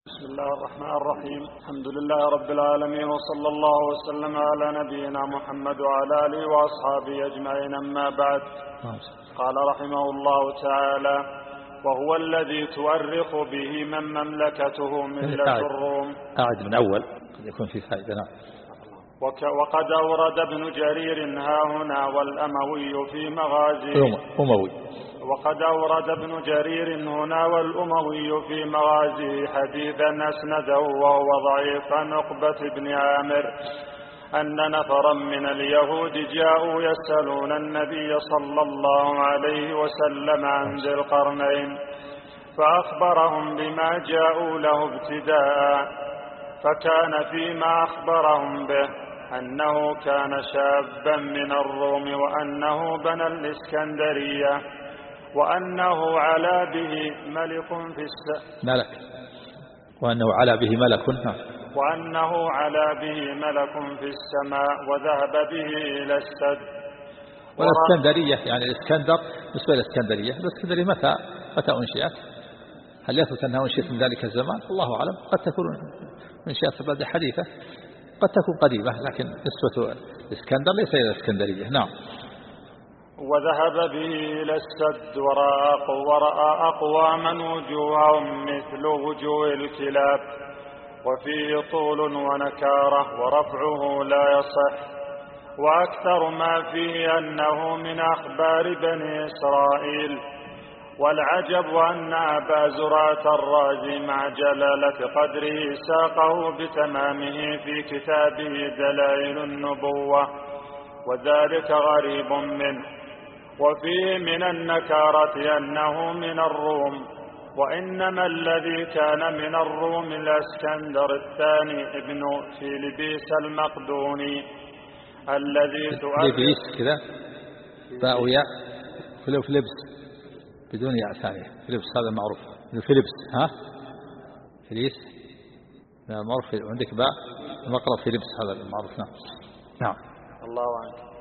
بسم الله الرحمن الرحيم. الحمد لله رب العالمين، وصلى الله وسلم على نبينا محمد وعلى آله وأصحابه أجمعين، أما بعد. قال رحمه الله تعالى: وهو الذي تؤرخ به من مملكته ملة الروم. أعد من أول قد يكون في فائدة. وقد أورد ابن جرير هاهنا والأموي في مغازيه. وقد أورد ابن جرير هنا والأموي في مغازيه حديثا أسنده وهو ضعيف عن عقبة بن عامر أن نفرا من اليهود جاءوا يسألون النبي صلى الله عليه وسلم عن ذي القرنين، فأخبرهم بما جاءوا له ابتداء، فكان فيما أخبرهم به أنه كان شابا من الروم، وأنه بنى الإسكندرية، وأنه علا به ملك في ملك، وأنه علا به ملك، وأنه علا به ملك في السماء، وذهب به إلى السد. والإسكندرية يعني الإسكندر بالنسبة للإسكندرية متى أنشئت؟ هل يثبت أنها أنشئت من ذلك الزمان؟ الله أعلم، قد تكون أنشئت بعد حديثة، قد تكون قديمة، لكن نسبة الإسكندر ليس إلى الإسكندرية. نعم. وذهب به إلى السد ورأى أقواما وجوههم مثل وجوه الكلاب، وفيه طول ونكارة، ورفعه لا يصح، وأكثر ما فيه أنه من أخبار بني إسرائيل. والعجب أن أبا زرعة الرازي مع جلالة قدره ساقه بتمامه في كتابه دلائل النبوة، وذلك غريب منه. وفيه من النكارة أنه من الروم، وإنما الذي كان من الروم الإسكندر الثاني ابن فيلبيس المقدوني الذي فيلبيس كذا باء وياء، فيلبس بدون ياء ثانية، فيلبس هذا معروف، فيلبس فيليس معروف، عندك باء المقرب فيلبس هذا المعروف. نعم. الله عنك.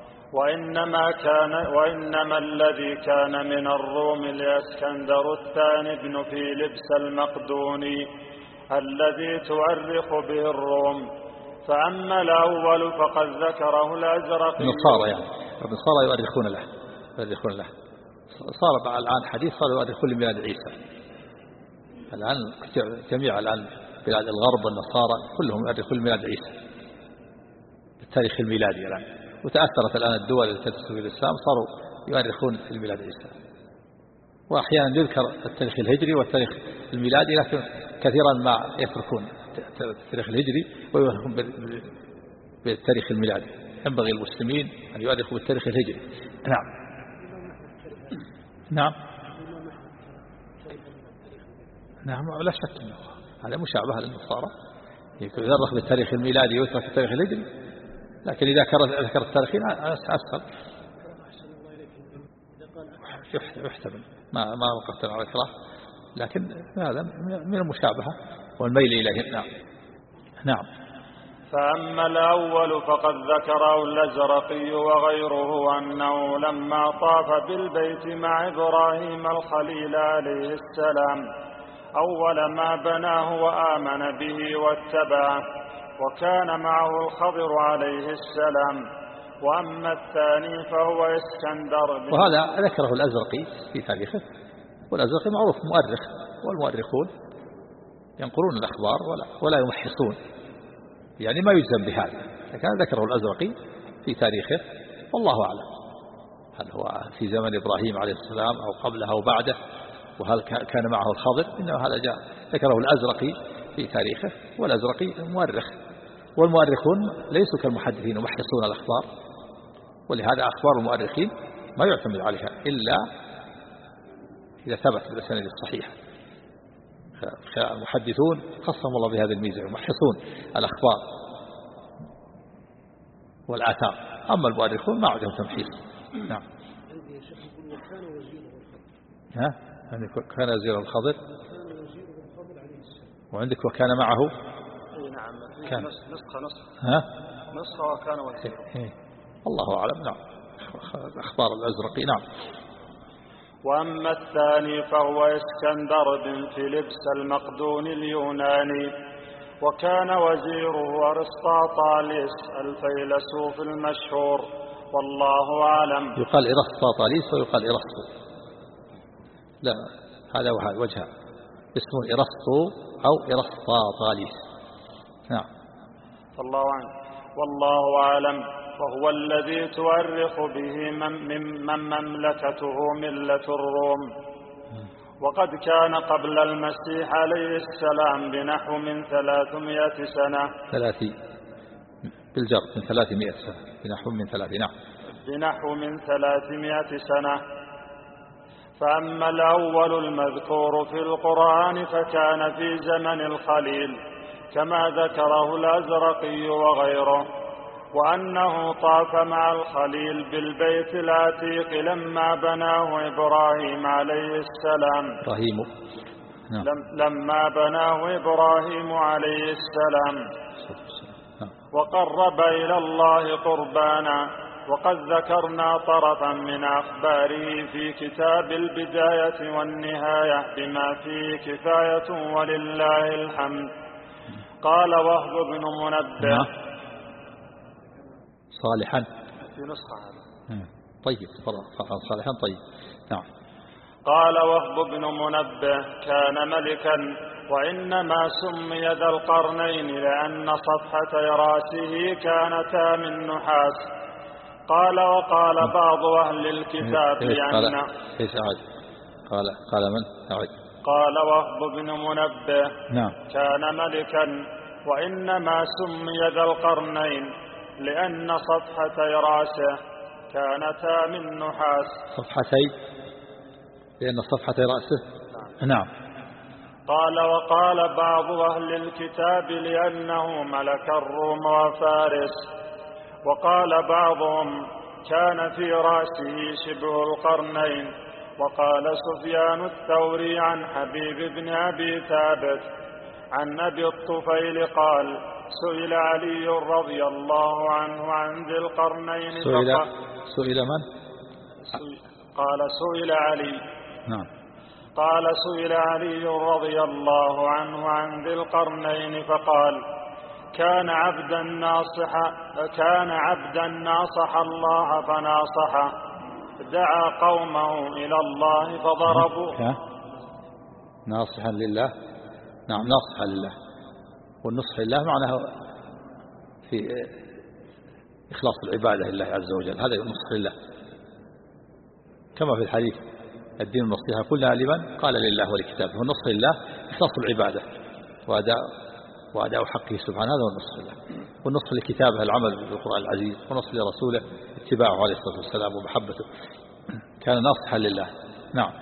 وإنما الذي كان من الروم الإسكندر الثاني ابن فيلبس المقدوني الذي تؤرخ به الروم. فأما الأول فقد ذكره الأزرقي. النصارى يؤرخون له. صار الآن حديث صار يؤرخون لميلاد عيسى. الآن جميع الآن بلاد الغرب والنصارى كلهم يؤرخون لميلاد عيسى التاريخ الميلادي الآن. وتأثرت الآن الدول التي تسوي الإسلام صاروا يؤرخون الميلاد عيسى، وأحيانا يذكر التاريخ الهجري والتاريخ الميلادي، لكن كثيرا ما يتركون التاريخ الهجري ويؤرخون بالتاريخ الميلادي. ينبغي المسلمين أن يؤرخوا بالتاريخ الهجري. نعم لا شك أنه هذا مشابه للنصارى، يؤرخ بالتاريخ الميلادي ويترك التاريخ الهجري، لكن إذا ذكر التاريخين أسهل يحتمل ما وقفت على الإكراه، لكن هذا من المشابهة والميل إليه. نعم. فأما الأول فقد ذكره الأزرقي وغيره أنه لما طاف بالبيت مع إبراهيم الخليل عليه السلام أول ما بناه وآمن به واتبعه، وكان معه الخضر عليه السلام. وأما الثاني فهو اسكندر. وهذا ذكره الأزرقي في تاريخه، والأزرقي معروف مؤرخ، والمؤرخون ينقلون الأخبار ولا يمحصون، يعني ما يجزم بهذا، لكن ذكره الأزرقي في تاريخه، والله أعلم هل هو في زمن إبراهيم عليه السلام أو قبله أو بعده، وهل كان معه الخضر. إنه هذا جاء ذكره الأزرقي في تاريخه، والأزرقي مؤرخ، والمؤرخون ليسوا كالمحدثين يمحصون الأخبار، ولهذا أخبار المؤرخين ما يعتمد عليها إلا إذا ثبت بالأسانيد الصحيحة. المحدثون خصهم الله بهذه الميزة، يمحصون الأخبار والآثار، أما المؤرخون ما عندهم تمحيص. نعم. كان وزير الخضر، وعندك وكان معه. نعم. كان نسخة وكان وزير. الله أعلم. نعم. أخبار الأزرقي. نعم. وأما الثاني فهو اسكندر بن فيلبس المقدوني اليوناني، وكان وزيره أرسطاطاليس الفيلسوف المشهور، والله أعلم. يقال إرسطاطاليس ويقال إرسطو، لا هذا وجهه، اسمه إرسطو أو إرسطاطاليس. نعم. الله أعلم، والله أعلم. وهو الذي تؤرخ به من مملكته ملة الروم، وقد كان قبل المسيح عليه السلام بنحو من 300 سنة. 30 بالجر من 300 سنة، بنحو من 30. نعم. بنحو من 300 سنة. فأما الأول المذكور في القرآن فكان في زمن الخليل كما ذكره الأزرقي وغيره، وأنه طاف مع الخليل بالبيت العتيق لما بناه إبراهيم عليه السلام. نعم. لما بناه إبراهيم عليه السلام وقرب إلى الله قربانا. وقد ذكرنا طرفا من أخباره في كتاب البداية والنهاية بما فيه كفاية ولله الحمد. قال وهب بن منبه صالحا في نسخة هذا. طيب صالحا. طيب. نعم. قال وهب بن منبه كان ملكا، وإنما سمي ذا القرنين لأن صفحتي رأسه كانتا من نحاس. قال وقال بعض أهل الكتاب لأن قال من أعد. قال وهب بن منبه نعم. كان ملكا، وإنما سمي ذا القرنين لأن صفحتي رأسه كانتا من نحاس. لأن صفحتي رأسه. نعم. قال وقال بعض أهل الكتاب لأنه ملك الروم وفارس. وقال بعضهم كان في رأسه شبه القرنين. وقال سفيان الثوري عن حبيب بن أبي ثابت عن أبي الطفيل قال سئل علي رضي الله عنه عن ذي القرنين. سئل من؟ قال سئل علي. نعم. قال سئل علي رضي الله عنه عن ذي القرنين فقال كان عبدا ناصح الله فناصحه، دعا قومه إلى الله فضربوه. ناصحا لله. نعم، ناصحا لله. والنصح لله معناه في إخلاص العبادة لله عز وجل، هذا النصح لله كما في الحديث الدين النصيحة كلها لمن؟ قال لله ولكتابه. والنصح لله إخلاص العبادة وأداء حقه سبحانه، هذا هو النصح لله. والنصح لكتابه العمل بالقرآن العزيز، والنصح لرسوله اتباعه عليه الصلاة والسلام ومحبته. كان ناصحا لله. نعم.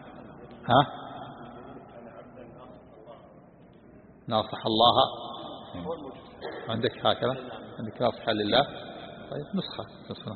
ناصح الله عندك هكذا، عندك ناصحا لله. طيب نسخة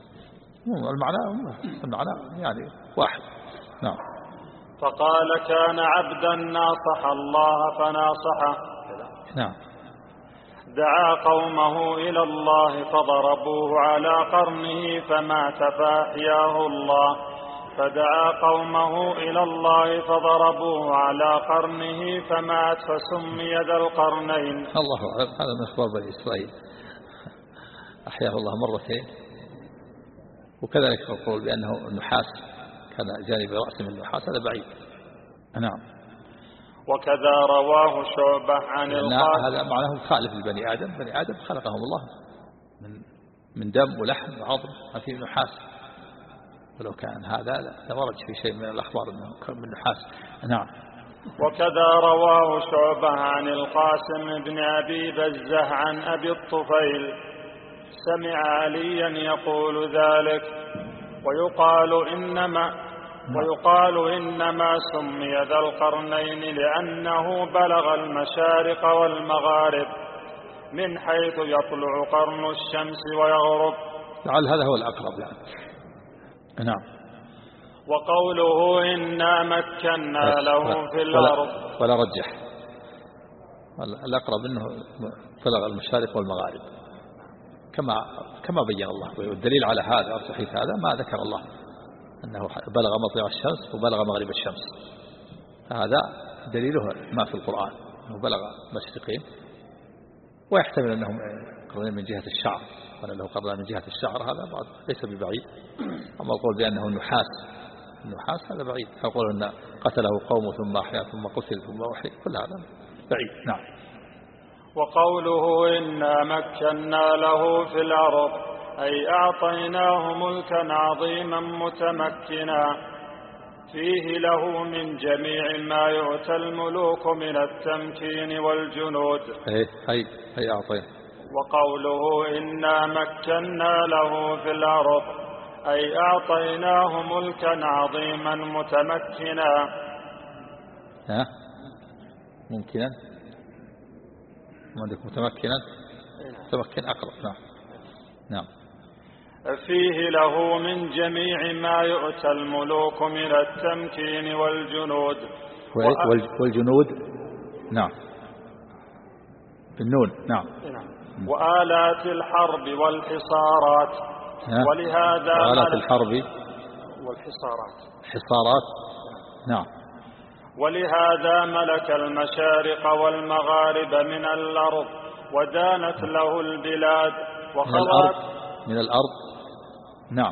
المعنى يعني واحد. نعم. فقال كان عبدا ناصح الله فناصحه. نعم. دعا قومه إلى الله فضربوه على قرنه فمات فأحياه الله. فدعا قومه إلى الله فضربوه على قرنه فمات فسمي ذا القرنين. الله أعلم. هذا من أخبار بني إسرائيل، أحياه الله مرتين. وكذلك يقول بأنه النحاس كان جانب رأس من النحاس، هذا بعيد. نعم. وكذا رواه شعبة عن القاسم. هذا معناه خالف لبني آدم. بني آدم خلقهم الله من دم ولحم وعظم، ما فيه نحاس. ولو كان هذا لورد في شيء من الأخبار أنه من نحاس. نعم. وكذا رواه شعبة عن القاسم بن أبي بزة عن أبي الطفيل سمع عليا يقول ذلك. ويقال إنما سمي ذا القرنين لأنه بلغ المشارق والمغارب من حيث يطلع قرن الشمس ويغرب. لعل هذا هو الأقرب يعني. نعم. وقوله إنا مكنا له في الأرض ولا رجح، الأقرب أنه بلغ المشارق والمغارب كما بين الله. والدليل على هذا صحيح هذا ما ذكر الله أنه بلغ مطلع الشمس وبلغ مغرب الشمس، هذا دليله ما في القرآن أنه بلغ مشرقين. ويحتمل أنهم قرنين من جهة الشعر، وأن له قرنين من جهة الشعر هذا بعد ليس ببعيد. أما القول بأنه النحاس هذا بعيد، يقول أن قتله قومه ثم أحيا ثم قتل ثم أحيا، كل هذا بعيد. نعم. وقوله إنا مكنا له في الأرض أي أعطيناه ملكا عظيما متمكنا فيه له من جميع ما يؤتى الملوك من التمكين والجنود. أي أعطينا. وقوله إنا مكنا له في الأرض أي أعطيناه ملكا عظيما متمكنا. ممكنا عندك متمكنا، متمكن أقرب. نعم. فيه له من جميع ما يؤتى الملوك من التمكين والجنود. والجنود نعم بالنون. نعم. وآلات الحرب والحصارات. ولهذا آلات الحرب والحصارات. نعم. ولهذا ملك المشارق والمغارب من الأرض ودانت له البلاد وخضعت من الأرض. نعم.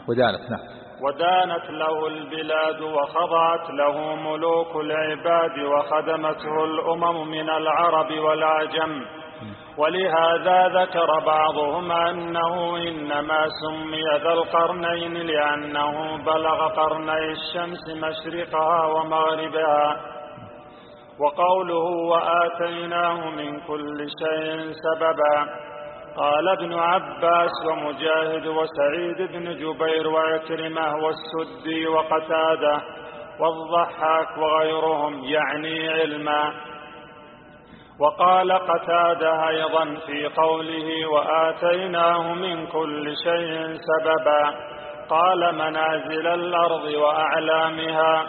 ودانت له البلاد وخضعت له ملوك العباد وخدمته الأمم من العرب والعجم. ولهذا ذكر بعضهم أنه إنما سمي ذا القرنين لأنه بلغ قرني الشمس مشرقها ومغربها. وقوله وآتيناه من كل شيء سببا قال ابن عباس ومجاهد وسعيد بن جبير وعكرمة والسدي وقتادة والضحاك وغيرهم يعني علما. وقال قتادة أيضا في قوله وآتيناه من كل شيء سببا قال منازل الأرض وأعلامها.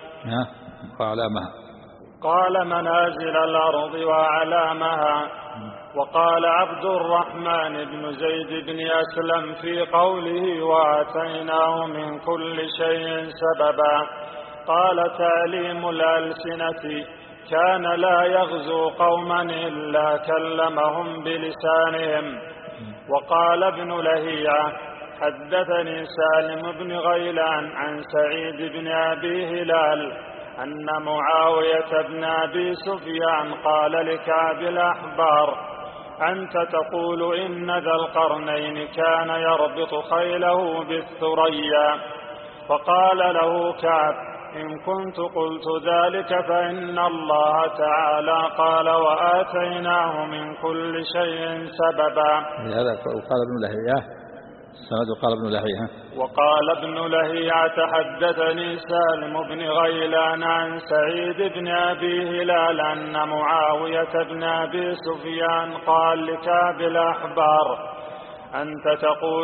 قال منازل الأرض وأعلامها. وقال عبد الرحمن بن زيد بن أسلم في قوله وآتيناه من كل شيء سببا قال تعليم الألسنة كان لا يغزو قوما إلا كلمهم بلسانهم. وقال ابن لهيعة حدثني سالم بن غيلان عن سعيد بن أبي هلال أن معاوية بن أبي سفيان قال لكعب الأحبار أنت تقول إن ذا القرنين كان يربط خيله بالثريا. فقال له كعب إن كنت قلت ذلك فإن الله تعالى قال وآتيناه من كل شيء سببا. هذا قال ابن لهيعة السند. قال ابن لهيعة وقال ابن لهيعة حدثني سالم بن غيلان عن سعيد بن أبي هلال أن معاوية بن أبي سفيان قال لكعب الأحبار أنت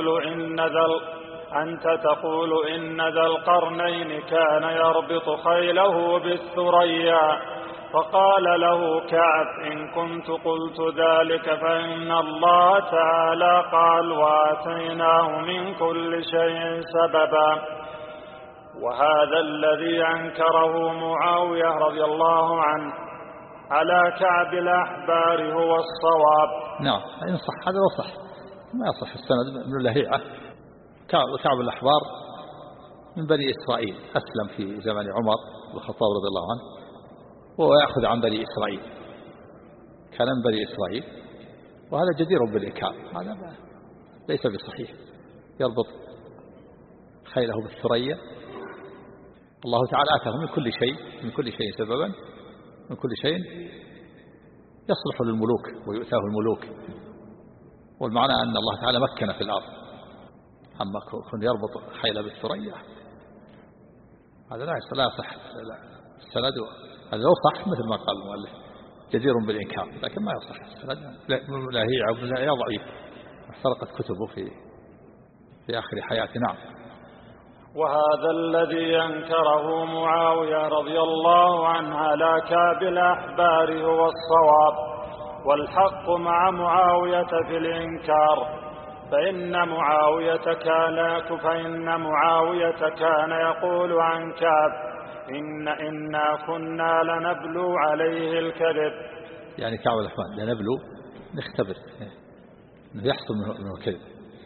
تقول إن ذا القرنين كان يربط خيله بالثريا. فقال له كعب إن كنت قلت ذلك فإن الله تعالى قال وآتيناه من كل شيء سببا. وهذا الذي أنكره معاوية رضي الله عنه على كعب الأحبار هو الصواب. نعم. إن صح هذا وصح، ما يصح السند ابن لهيعة. كعب الأحبار من بني إسرائيل، أسلم في زمن عمر بن الخطاب رضي الله عنه وهو يأخذ عن بني إسرائيل، كان من بني إسرائيل، وهذا جدير بالإنكار، هذا ليس بصحيح. يربط خيله بالثريا. الله تعالى آتاه من كل شيء سببا، من كل شيء يصلح للملوك ويؤتاه الملوك. والمعنى أن الله تعالى مكن في الأرض. أما كن يربط خيله بالثريا هذا لا يصح السند. هذا لو صح مثل ما قال المؤلف جدير بالإنكار، لكن ما يصح السند. لا ضعيف، احترقت كتبه في آخر حياته. نعم. وهذا الذي أنكره معاوية رضي الله عنه على كعب الأحبار هو الصواب، والحق مع معاوية في الإنكار. فإن معاوية كان يقول عن كعب إنا كنا لنبلو عليه الكذب. يعني كعب الرحمن لنبلو نختبر إنه يحصل منه الكذب.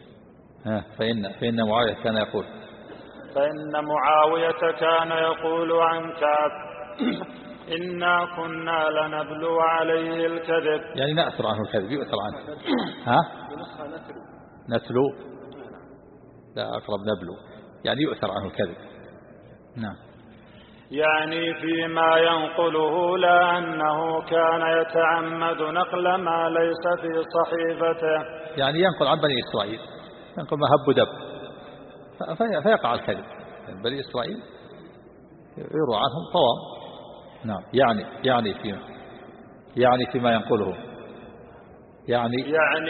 فإن معاوية كان يقول عن كعب إنا كنا لنبلو عليه الكذب، يعني نأثر عنه الكذب، يؤثر عنه. نتلو لا أقرب نبلو، يعني يؤثر عنه الكذب. نعم. يعني فيما ينقله، لا أنه كان يتعمد نقل ما ليس في صحيفته. يعني ينقل عن بني إسرائيل، ينقل ما هب دب فيقع الكذب. بني إسرائيل يروى عنهم طوام. نعم. يعني فيما ينقله، يعني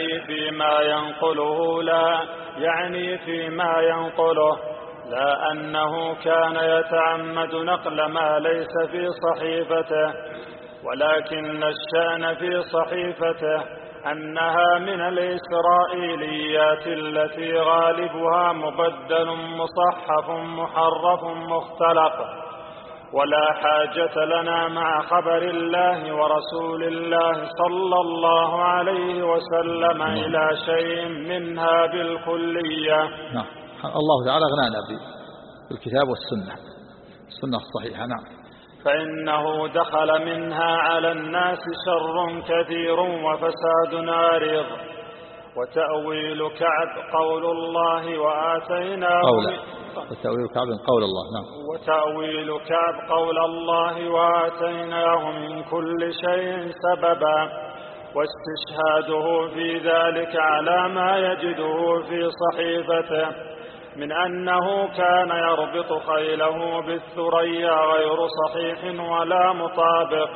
فيما ينقله لا أنه كان يتعمد نقل ما ليس في صحيفته، ولكن الشأن في صحيفته أنها من الإسرائيليات التي غالبها مبدل مصحف محرف مختلق، ولا حاجة لنا مع خبر الله ورسول الله صلى الله عليه وسلم إلى شيء منها بالكلية. نعم. الله تعالى أغنانا بالكتاب والسنة، السنة الصحيحة. نعم. فإنه دخل منها على الناس شر كثير وفساد عريض، وتأويل كعب قول الله وآتيناه وتأويل كعب قول الله. نعم. وتأويل كعب قول الله وآتيناه من كل شيء سببا، واستشهاده في ذلك على ما يجده في صحيفته من أنه كان يربط خيله بالثريا غير صحيح ولا مطابق،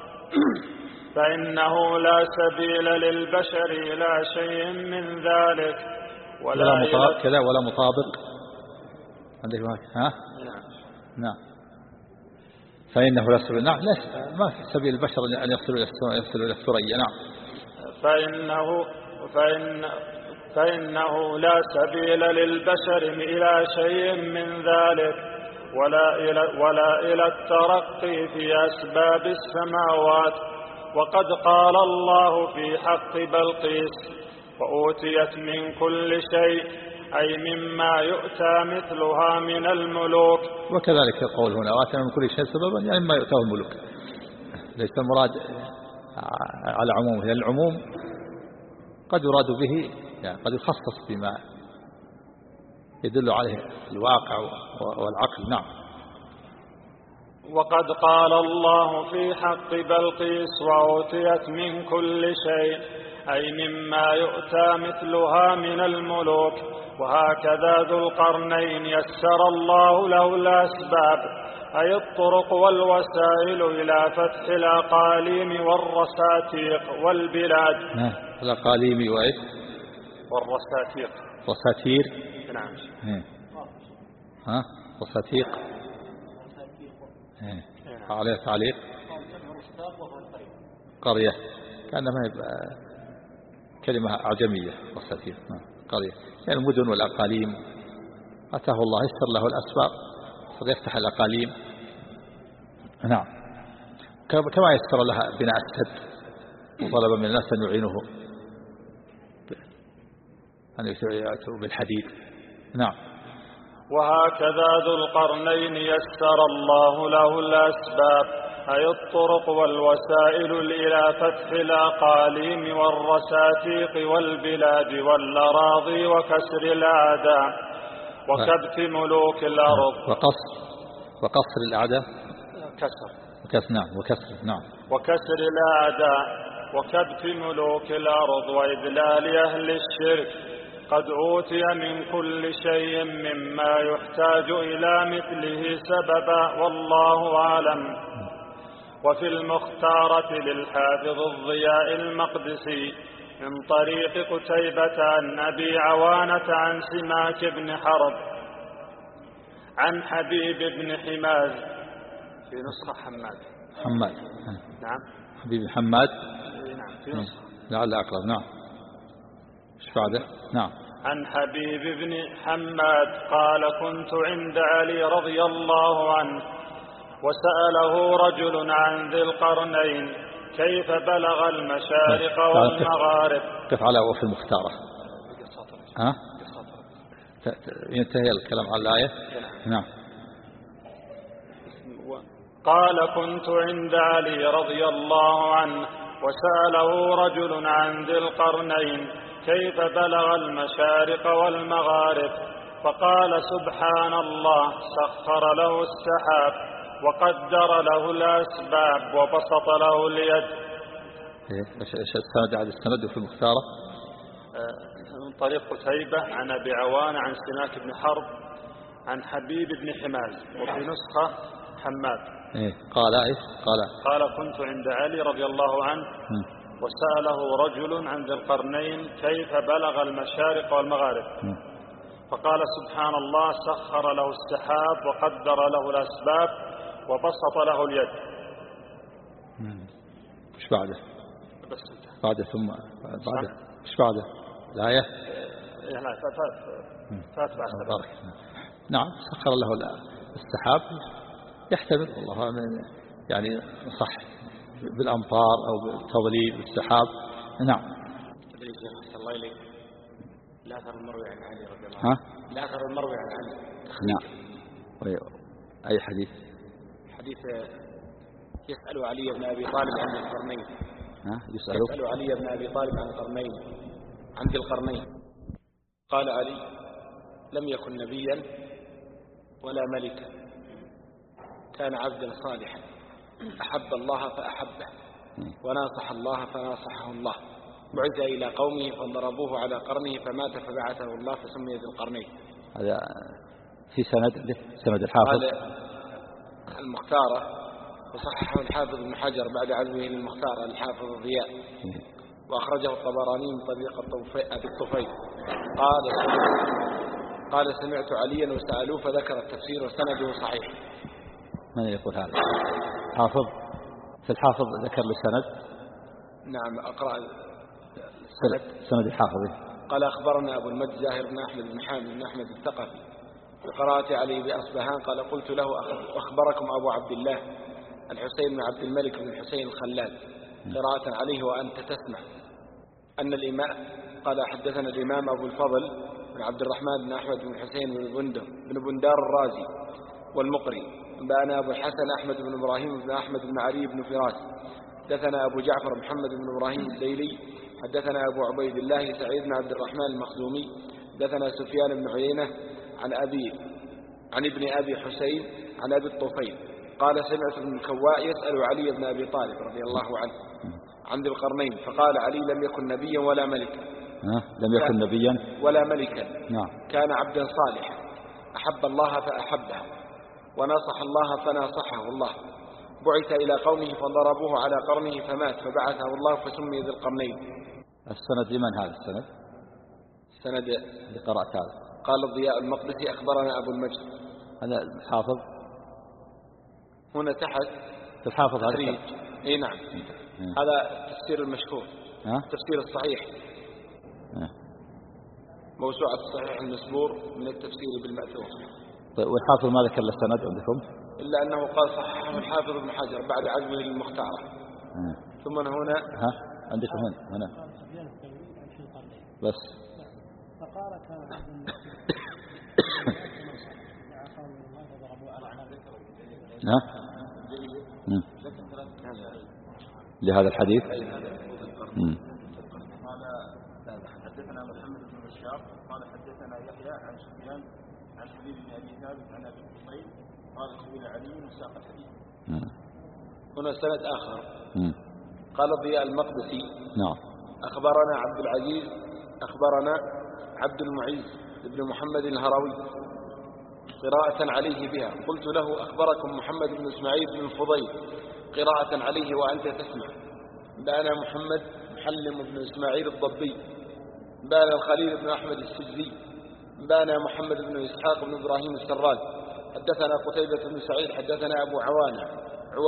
فإنه لا سبيل للبشر إلى شيء من ذلك ولا مطابق. عندك نعم. فإنه لا سبيل. نعم. ما في سبيل البشر أن يصلوا إلى الثريا. نعم. فإنه لا سبيل للبشر إلى شيء من ذلك ولا إلى الترقي في أسباب السماوات. وقد قال الله في حق بلقيس وأوتيت من كل شيء، أي مما يؤتى مثلها من الملوك. وكذلك القول هنا وآتنا من كل شيء سببا، يعني مما يؤتاه الملوك، ليس المراد على عمومه، لأن العموم قد يراد به، يعني قد يخصص بما يدل عليه الواقع والعقل. نعم. وقد قال الله في حق بلقيس وأوتيت من كل شيء، أي مما يؤتى مثلها من الملوك. وهكذا ذو القرنين يسر الله له الأسباب، أي الطرق والوسائل إلى فتح الأقاليم والرساتيق والبلاد. الأقاليم والرساتيق. رساتير. نعم. رساتيق عليه تعليق. قرية كأنما كلمة أعجمية. رساتير قرية، يعني المدن والأقاليم أتاه الله يسر له الأسباب فيفتح الأقاليم. نعم. كما يسر لها بناء السد وطلب من الناس أن يعينه أن يأتوا بالحديد. نعم. وهكذا ذو القرنين يسر الله له الأسباب، أي الطرق والوسائل إلى فتح الأقاليم والرساتيق والبلاد والأراضي وكسر الأعداء وكبت ملوك الأرض. وقصر الأعداء. نعم. وكسر الأعداء وكبت ملوك الأرض وإذلال أهل الشرك. قد أوتي من كل شيء مما يحتاج إلى مثله سببا، والله أعلم. وفي المختارة للحافظ الضياء المقدسي من طريق قتيبة عن أبي عوانة عن سماك بن حرب عن حبيب بن حماد، في نسخة حماد. نعم. حبيب حماد. نعم في نسخة. لعل أقرب. نعم. ايش بعده؟ نعم. عن حبيب بن حماد قال كنت عند علي رضي الله عنه وسأله رجل عن ذي القرنين كيف بلغ المشارق والمغارب. قف على وفي المختارة. ها؟ ينتهي الكلام على الآية. نعم. قال كنت عند علي رضي الله عنه وسأله رجل عن ذي القرنين كيف بلغ المشارق والمغارب فقال سبحان الله سخر له السحاب وقدر له الأسباب وبسط له اليد. ايش السند على السند في المختارة؟ من طريق قتيبة عن أبي عوان عن سماك بن حرب عن حبيب بن حماز وفي نسخة حماد. قال كنت عند علي رضي الله عنه وسأله رجل عن ذي القرنين كيف بلغ المشارق والمغارب فقال سبحان الله سخر له السحاب وقدر له الأسباب وبسط له اليد. ايش بعده؟ بس بعده ثم بعده ايش بعده؟ الآية؟ لا فات بعد. نعم سخر له السحاب يحتمل والله يعني صح بالأمطار أو بالتضليل بالسحاب. نعم. الله إليك الأثر المروي عن علي رضي الله عنه. الأثر المروي عن علي. نعم. أي حديث؟ حديث يسأل علي بن أبي طالب عن القرنين. يسأل علي بن أبي طالب عن القرنين عن ذي القرنين قال علي لم يكن نبيا ولا ملكا كان عبدا صالحا أحب الله فأحبه وناصح الله فناصحه الله بعث إلى قومه فضربوه على قرنه فمات فبعثه الله فسمي ذي القرنين. هذا في سند الحافظ المختارة وصححه الحافظ ابن حجر بعد عزمه للمختارة الحافظ الضياء وأخرجه الطبراني من طريق أبي الطفيل قال سمعت عليا وسألوه فذكر التفسير وسنده صحيح. من يقول هذا؟ حافظ في الحافظ ذكر لسند. نعم أقرأ سند الحافظ. قال أخبرنا أبو المجد زاهر بن أحمد بن حامد بن أحمد الثقفي بقراءة علي بأصبهان قال قلت له أخبركم أبو عبد الله الحسين بن عبد الملك بن الحسين الخلال قراءة عليه وأنت تسمع أن الإمام قال حدثنا الإمام أبو الفضل بن عبد الرحمن بن أحمد بن الحسين بن بندار الرازي والمقري بأنا أبو الحسن أحمد بن إبراهيم بن أحمد بن علي بن فراس حدثنا أبو جعفر محمد بن إبراهيم الديلي حدثنا أبو عبيد الله سعيد بن عبد الرحمن المخزومي حدثنا سفيان بن عيينة عن ابن أبي حسين عن أبي الطفيل قال سمعت ابن الكواء يسأل علي بن أبي طالب رضي الله عنه عن ذي القرنين فقال علي لم يكن نبيا ولا ملكا. لم يكن نبيا ولا ملكا. نعم. كان عبدا صالحا أحب الله فأحبه وناصح الله فناصحه الله بعث إلى قومه فضربوه على قرنه فمات فبعثه الله فسمي ذي القرنين. السند لمن هذا السند؟ السند لقراءة هذا. قال الضياء المقدسي أخبرنا أبو المجد. هذا الحافظ هنا تحت في الحافظ هذا. اي نعم. هذا التفسير المشهور التفسير الصحيح موسوعة الصحيح المسبور من التفسير بالمأثور. والحافظ ما ذكر السند عندكم إلا أنه قال صححه الحافظ ابن حجر بعد عزمه للمختارة. ثم هنا عندكم هنا بس فقال كان لهذا الحديث. قال حدثنا محمد بن بشار قال حدثنا يحيى عن سفيان عن حبيب بن أبي ثابت عن أبي الطفيل قال سئل علي وساق الحديث. هنا سند آخر. قال الضياء المقدسي أخبرنا عبد العزيز أخبرنا عبد المعز بن محمد الهروي قراءة عليه بها قلت له أخبركم محمد بن إسماعيل بن الفضيل قراءة عليه وأنت تسمع بأنا محمد محلم بن إسماعيل الضبي بأنا الخليل بن أحمد السجزي بأنا محمد بن إسحاق بن إبراهيم السراج حدثنا قتيبة بن سعيد حدثنا أبو عوانة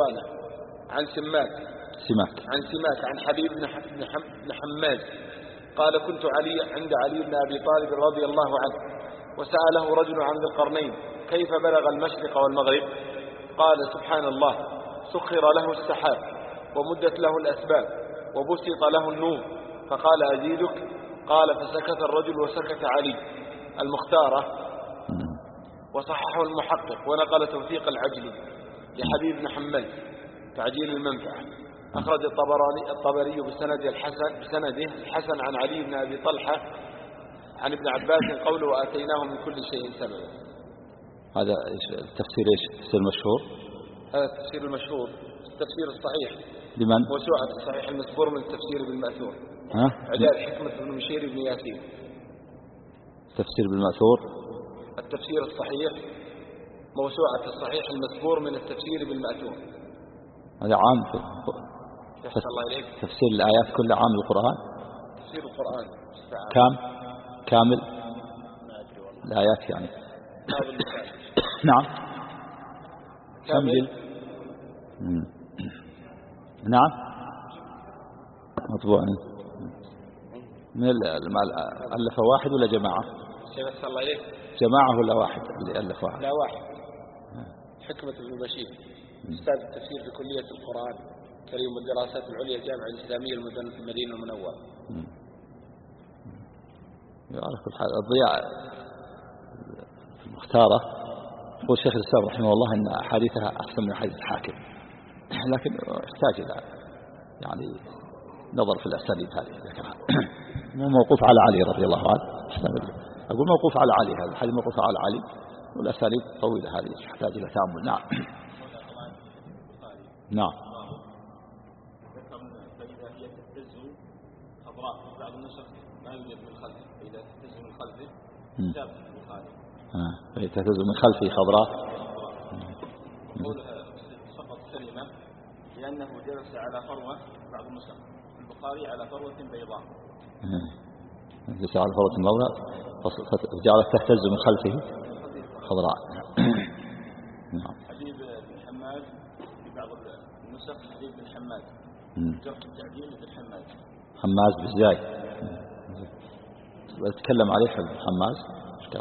عن سماك عن حبيب بن حماد قال كنت عند علي بن أبي طالب رضي الله عنه وسأله رجل عن ذي القرنين كيف بلغ المشرق والمغرب؟ قال سبحان الله سخر له السحاب ومدت له الأسباب وبسط له النور. فقال أزيدك؟ قال فسكت الرجل وسكت علي. المختارة وصححه المحقق ونقل توثيق العجلي لحبيب بن حماد تعجيل المنفعة. أخرج الطبري بسنده الحسن عن علي بن أبي طلحة عن ابن عباس قوله وآتيناه من كل شيء سببا. هذا التفسير ايش؟ التفسير المشهور؟ هذا التفسير المشهور التفسير الصحيح لمن؟ موسوعة الصحيح المسبور من التفسير بالمأثور عدال حكمة بن مشير بن ياسين. تفسير بالمأثور التفسير الصحيح موسوعة الصحيح المسبور من التفسير بالمأثور. هذا عام في الله إليك. تفسير الآيات كل عام القرآن. تفسير القرآن كامل الآيات يعني نعم كامل نعم مطبوع من ألف واحد ولا جماعة؟ شيخ الله إليك. جماعة ولا واحد اللي ألف واحد؟ لا واحد. حكمة بن بشير أستاذ التفسير في كلية القرآن كريم الدراسات العليا الجامعة الإسلامية المدينة المنورة. على كل حال الضياء المختارة يقول شيخ الإسلام رحمه الله أن أحاديثها أحسن من حديث الحاكم لكن يحتاج إلى يعني نظر في الأساليب هذه ذكرها. موقوف على علي رضي الله عنه. أقول موقوف على علي هذا الحديث موقوف على علي والأساليب طويلة هذه تحتاج إلى تأمل. نعم نعم. فإذا هي تهتز خضراء بعض النسخ ما يوجد من خلفه فإذا تهتز من خلفه كتاب البخاري فإذا تهتز من خلفه خضراء قولها سقط كلمة لأنه جلس على فروة بعض النسخ البخاري على فروة بيضاء جلس على فروة بيضاء فجعلت تهتز من خلفه خضراء. نعم. حبيب بن حماد في بعض النسخ حبيب بن حماد جرح التعديل بن حماد حماز بالزاي بتكلم عليه حماز اشكال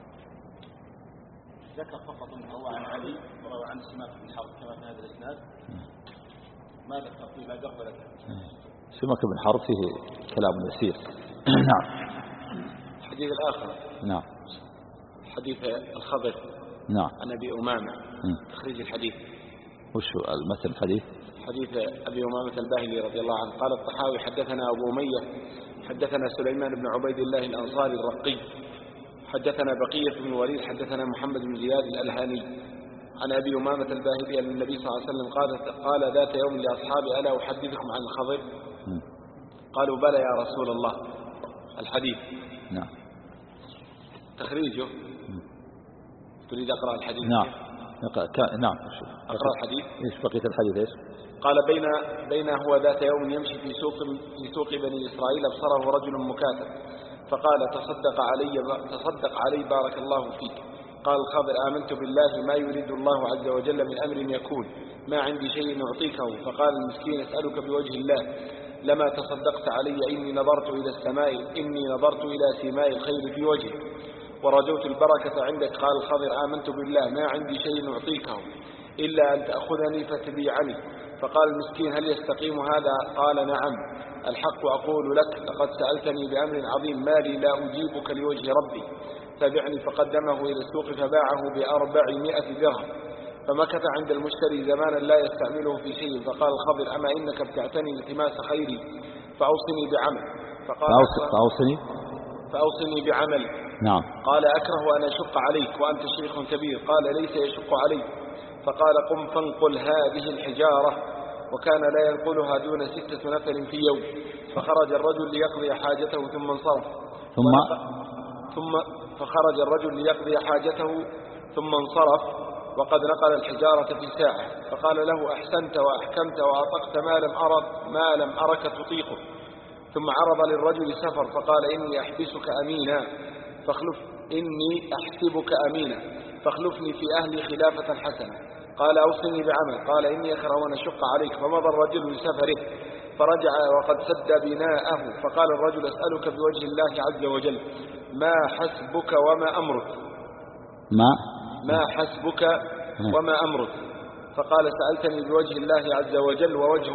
ذكر فقط انه روى عن علي وروى عن سماك بن حرب كما في هذا الاسناد ما ذكر فيه لا جرح ولا تعديل. سماك بن حرب فيه كلام يسير. نعم. الحديث الآخر نعم حديث الخضر نعم عن أبي أمامة تخريج الحديث. وش المثل الحديث؟ حديث أبي أمامة الباهلي رضي الله عنه قال الطحاوي حدثنا أبو أمية حدثنا سليمان بن عبيد الله الأنصاري الرقي حدثنا بقية بن الوليد حدثنا محمد بن زياد الألهاني عن أبي أمامة الباهلي أن النبي صلى الله عليه وسلم قال ذات يوم لأصحابه ألا أحدثكم عن الخضر؟ قالوا بلى يا رسول الله. الحديث نعم. تخريجه تريد أقرأ الحديث؟ نعم نعم. أقرأ الحديث. إيش بقية الحديث إيش؟ قال بين هو ذات يوم يمشي في سوق بني إسرائيل أبصره رجل مكاتب فقال تصدق علي بارك الله فيك. قال الخضر آمنت بالله ما يريد الله عز وجل من أمر يكون ما عندي شيء نعطيكه. فقال المسكين اسألك بوجه الله لما تصدقت علي إني نظرت إلى السماء إني نظرت إلى سماء الخير في وجهي ورجوت البركة عندك. قال الخضر آمنت بالله ما عندي شيء نعطيكه إلا أن تأخذني فتبيعني. فقال المسكين هل يستقيم هذا؟ قال نعم الحق أقول لك لقد سألتني بأمر عظيم مالي لا أجيبك لوجه ربي فبعني. فقدمه إلى السوق فباعه ب400 درهم فمكث عند المشتري زمانا لا يستعمله في شيء. فقال الخضر أما إنك ابتعتني التماس خيري فأوصني بعمل. فأوصني بعمل. نعم. قال أكره أن أشق عليك وأنت شيخ كبير. قال ليس يشق عليك. فقال قم فانقل هذه الحجارة وكان لا ينقلها دون 6 نفر في يوم. فخرج الرجل ليقضي حاجته ثم انصرف فخرج الرجل ليقضي حاجته ثم انصرف وقد نقل الحجارة في ساعة. فقال له أحسنت وأحكمت وأعطقت ما لم أرك تطيقه. ثم عرض للرجل سفر فقال إني أحسبك أمينا فاخلفني في أهلي خلافة حسنة. قال أوصني بعمل. قال إني أكره أن أشق عليك. فمضى الرجل لسفره فرجع وقد سد بناءه. فقال الرجل: أسألك بوجه الله عز وجل، ما حسبك وما أمرك؟ ما حسبك وما أمرك؟ فقال: سألتني بوجه الله عز وجل، ووجه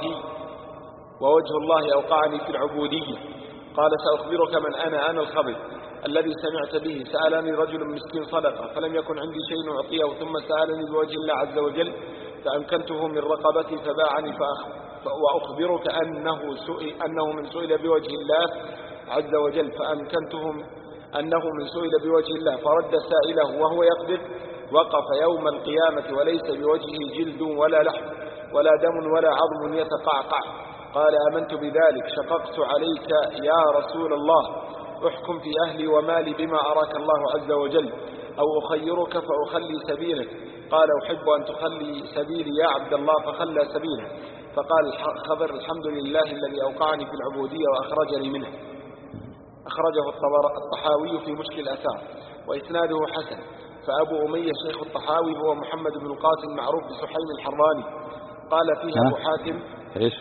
الله أوقعني في العبودية. قال: سأخبرك من أنا الخبر الذي سمعت به. سألني رجل مسكين صدقة فلم يكن عندي شيء أعطيه، ثم سألني بوجه الله عز وجل فأمكنته من رقبتي فباعني. وأخبرك أنه من سئل بوجه الله عز وجل فأمكنتهم أنه من سئل بوجه الله فرد سائله وهو يقدر، وقف يوم القيامة وليس بوجهه جلد ولا لحم ولا دم ولا عظم يتقعقع. قال: آمنت بذلك. شققت عليك يا رسول الله، احكم في أهلي ومالي بما أراك الله عز وجل، أو أخيرك فأخلي سبيلك؟ قال: أحب أن تخلي سبيلي يا عبد الله. فخلى سبيله. فقال خبر: الحمد لله الذي أوقعني في العبودية وأخرجني منها. أخرجه الطحاوي في مشكل الآثار وإسناده حسن. فأبو أمية شيخ الطحاوي هو محمد بن القاسم المعروف بسحيم الحراني. قال فيه أبو حاتم: إيش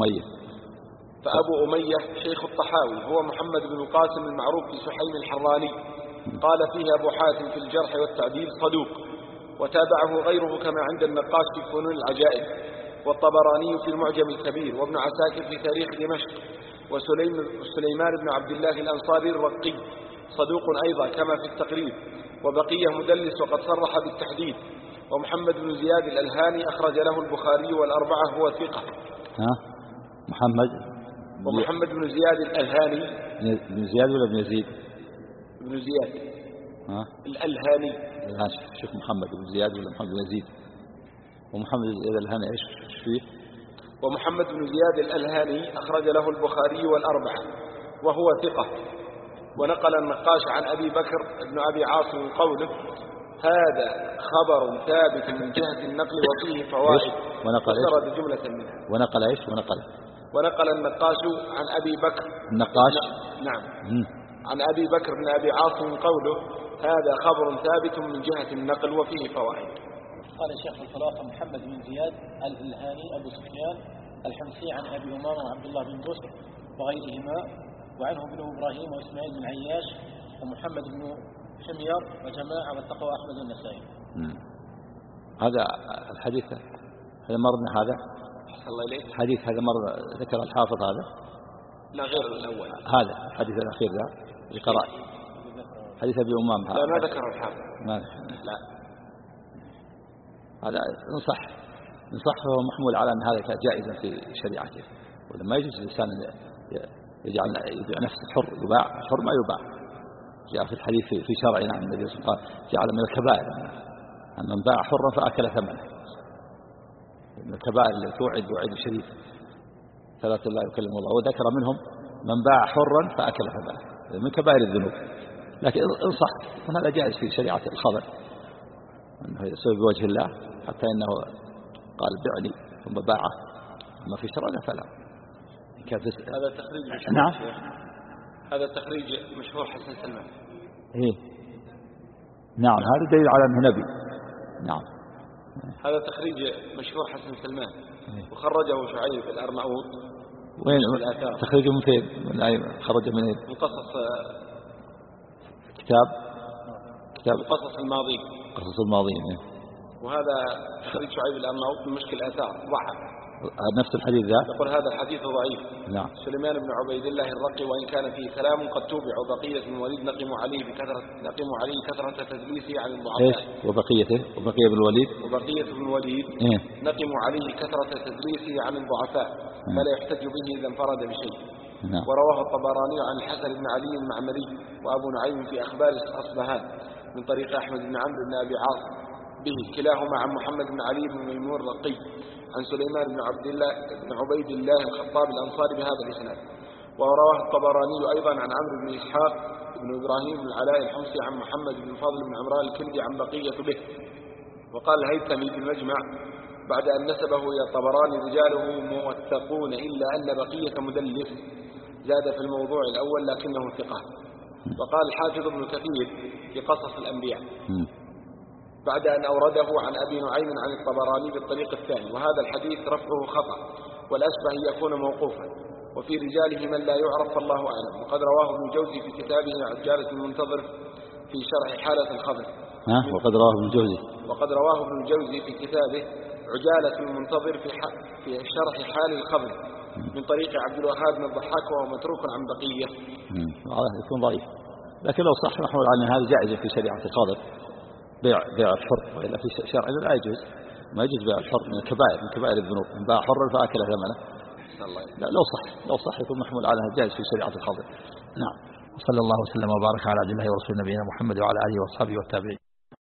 فأبو أمية شيخ الطحاوي هو محمد بن القاسم المعروف بسحيم الحراني. قال فيه أبو حاتم في الجرح والتعديل: صدوق. وتابعه غيره كما عند النقاش في فنون العجائب، والطبراني في المعجم الكبير، وابن عساكر في تاريخ دمشق، وسليمان بن عبد الله الأنصاري الرقي صدوق أيضا كما في التقريب، وبقية مدلس وقد صرح بالتحديد. ومحمد بن زياد الألهاني أخرج له البخاري والأربعة هو ثقة. ومحمد بن زياد الألهاني. بن زياد ولا بن يزيد؟ بن زياد الألهاني. شوف محمد بن زياد ولا محمد بن يزيد؟ ومحمد بن زياد الألهاني إيش فيه؟ ومحمد بن زياد الألهاني أخرج له البخاري والأربعة وهو ثقة. ونقل النقاش عن أبي بكر بن أبي عاصم قوله: هذا خبر ثابت من جهة النقل وفيه فوائد. وسرد جملة منها. ونقل النقاش عن أبي بكر نعم عن أبي بكر بن أبي عاصم قوله: هذا خبر ثابت من جهة النقل وفيه فوائد. قال الشيخ الخلاصة: محمد بن زياد الألهاني أبو سفيان الحمصي عن أبي أمامة وعبد الله بن بسر وغيرهما، وعنه ابن إبراهيم وإسماعيل بن عياش ومحمد بن حمير وجماعة واتقوا أحمد النسائي. هذا الحديث هذا مرنا هذا الله إليك. الحديث هذا مر ذكر الحافظ هذا؟ لا غير الأول. هذا الحديث الأخير ذا القراء حديث أبي أمام هذا. لا ما ذكر الحافظ. لا هذا نصح فهو محمول على أن هذا جائزا في شريعته، ولما يجوز الإنسان يجعل يبيع نفسه حر، يباع حر ما يباع. جاء في الحديث في شرعنا عن النبي صلى الله عليه وسلم جعل من الكبائر أن من باع حرا فأكل ثمنه. من الكبائر التي توعد وعيد شديد، ثلاثة لا يكلم الله، وذكر منهم من باع حرا فأكل ثمنه، من كبائر الذنوب. لكن انصح أن هذا جائز في شريعة الخبر، أنه يسوي بوجه الله، حتى إنه قال بعني ثم باعه، أما في شرعنا فلا. هذا تخريج مشهور. نعم هذا تخريج مشهور حسن سلمان. نعم هذا دليل على أنه نبي. نعم هذا تخريج مشهور حسن سلمان. وخرجه شعيب الأرناؤوط. وين تخريجه من فين؟ خرج من اين؟ من قصص كتاب قصص الماضين. وهذا تخريج شعيب الأرناؤوط من مشكل الآثار ضعف نفس الحديث ذا. يقول هذا الحديث ضعيف. نعم. سليمان بن عبيد الله الرقي وإن كان فيه كلام قد توبع. وبقية بن الوليد نقم عليه كثرة تدليسه عن الضعفاء. وبقية بن الوليد نقم عليه كثرة تدليسه عن الضعفاء، فلا يحتج به إذا انفرد بشيء. نعم. ورواه الطبراني عن الحسن بن علي المعمري وأبو نعيم في أخبار أصبهان من طريق أحمد بن عمرو بن أبي عاصم به، كلاهما عن محمد بن علي بن ميمون الرقي عن سليمان بن عبيد الله الخطاب الأنصاري بهذا الإسناد. ورواه الطبراني أيضا عن عمرو بن إسحاق بن إبراهيم بن العلاء الحمصي عن محمد بن فضل بن عمران الكندي عن بقية به. وقال الهيثمي في المجمع بعد أن نسبه إلى الطبراني: رجاله موثقون إلا أن بقية مدلس زاد في الموضوع الأول لكنه ثقة. وقال الحافظ ابن كثير في قصص الأنبياء بعد أن أورده عن أبي نعيم عن الطبراني بالطريق الثاني: وهذا الحديث رفعه خطأ، والأشبه أن يكون موقوفا، وفي رجاله من لا يعرف فالله أعلم. وقد رواه ابن الجوزي في كتابه عجالة المنتظر في شرح حالة الخضر. وقد رواه ابن الجوزي في كتابه عجالة المنتظر في شرح حال الخضر من طريق عبد الوهاب بن الضحاك، وهو متروك عن بقية. يكون ضعيف، لكن لو صح محمول على هذا جائز في شريعة الخضر بيع الحر، وإلا في شرعنا لا يجوز، ما يجوز بيع الحر من الكبائر، من كبائر الذنوب، من باع حرا فأكل ثمنه. لا لو صح يكون محمول على هذا جائز في شريعة الخضر. نعم. وصلى الله وسلم وبارك على عبد الله ورسول نبينا محمد وعلى آله وصحبه والتابعين.